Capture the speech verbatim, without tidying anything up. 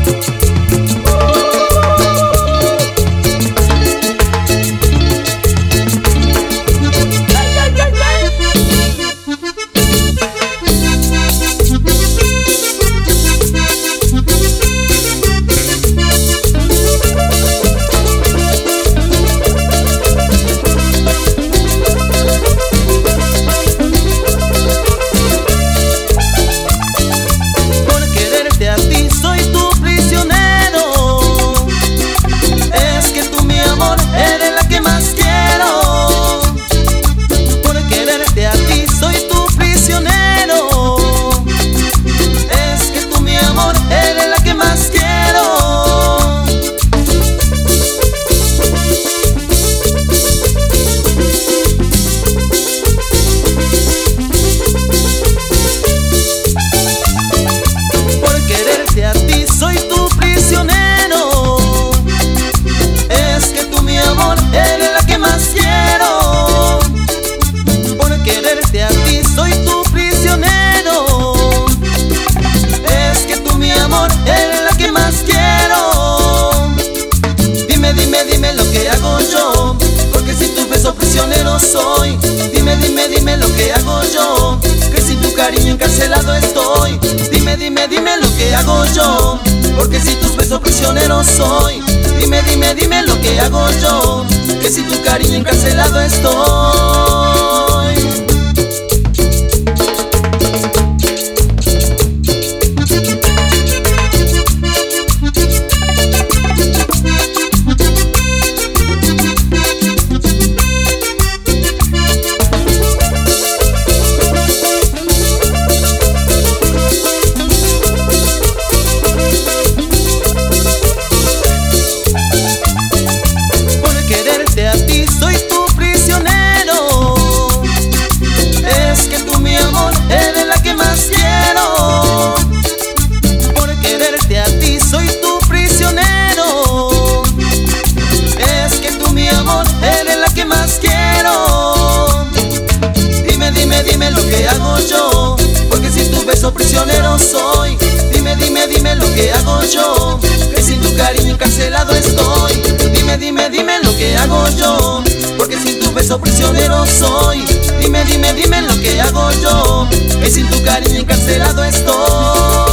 Soy. Dime, dime, dime lo que hago yo, que sin tu cariño encarcelado estoy. Dime, dime, dime lo que hago yo, porque si tus besos prisionero soy. Dime, dime, dime lo que hago yo, que sin tu cariño encarcelado estoy. Prisionero soy. Dime, dime, dime lo que hago yo, que sin tu cariño encarcelado estoy. Dime, dime, dime lo que hago yo, porque sin tu beso prisionero soy. Dime, dime, dime lo que hago yo, que sin tu cariño encarcelado estoy.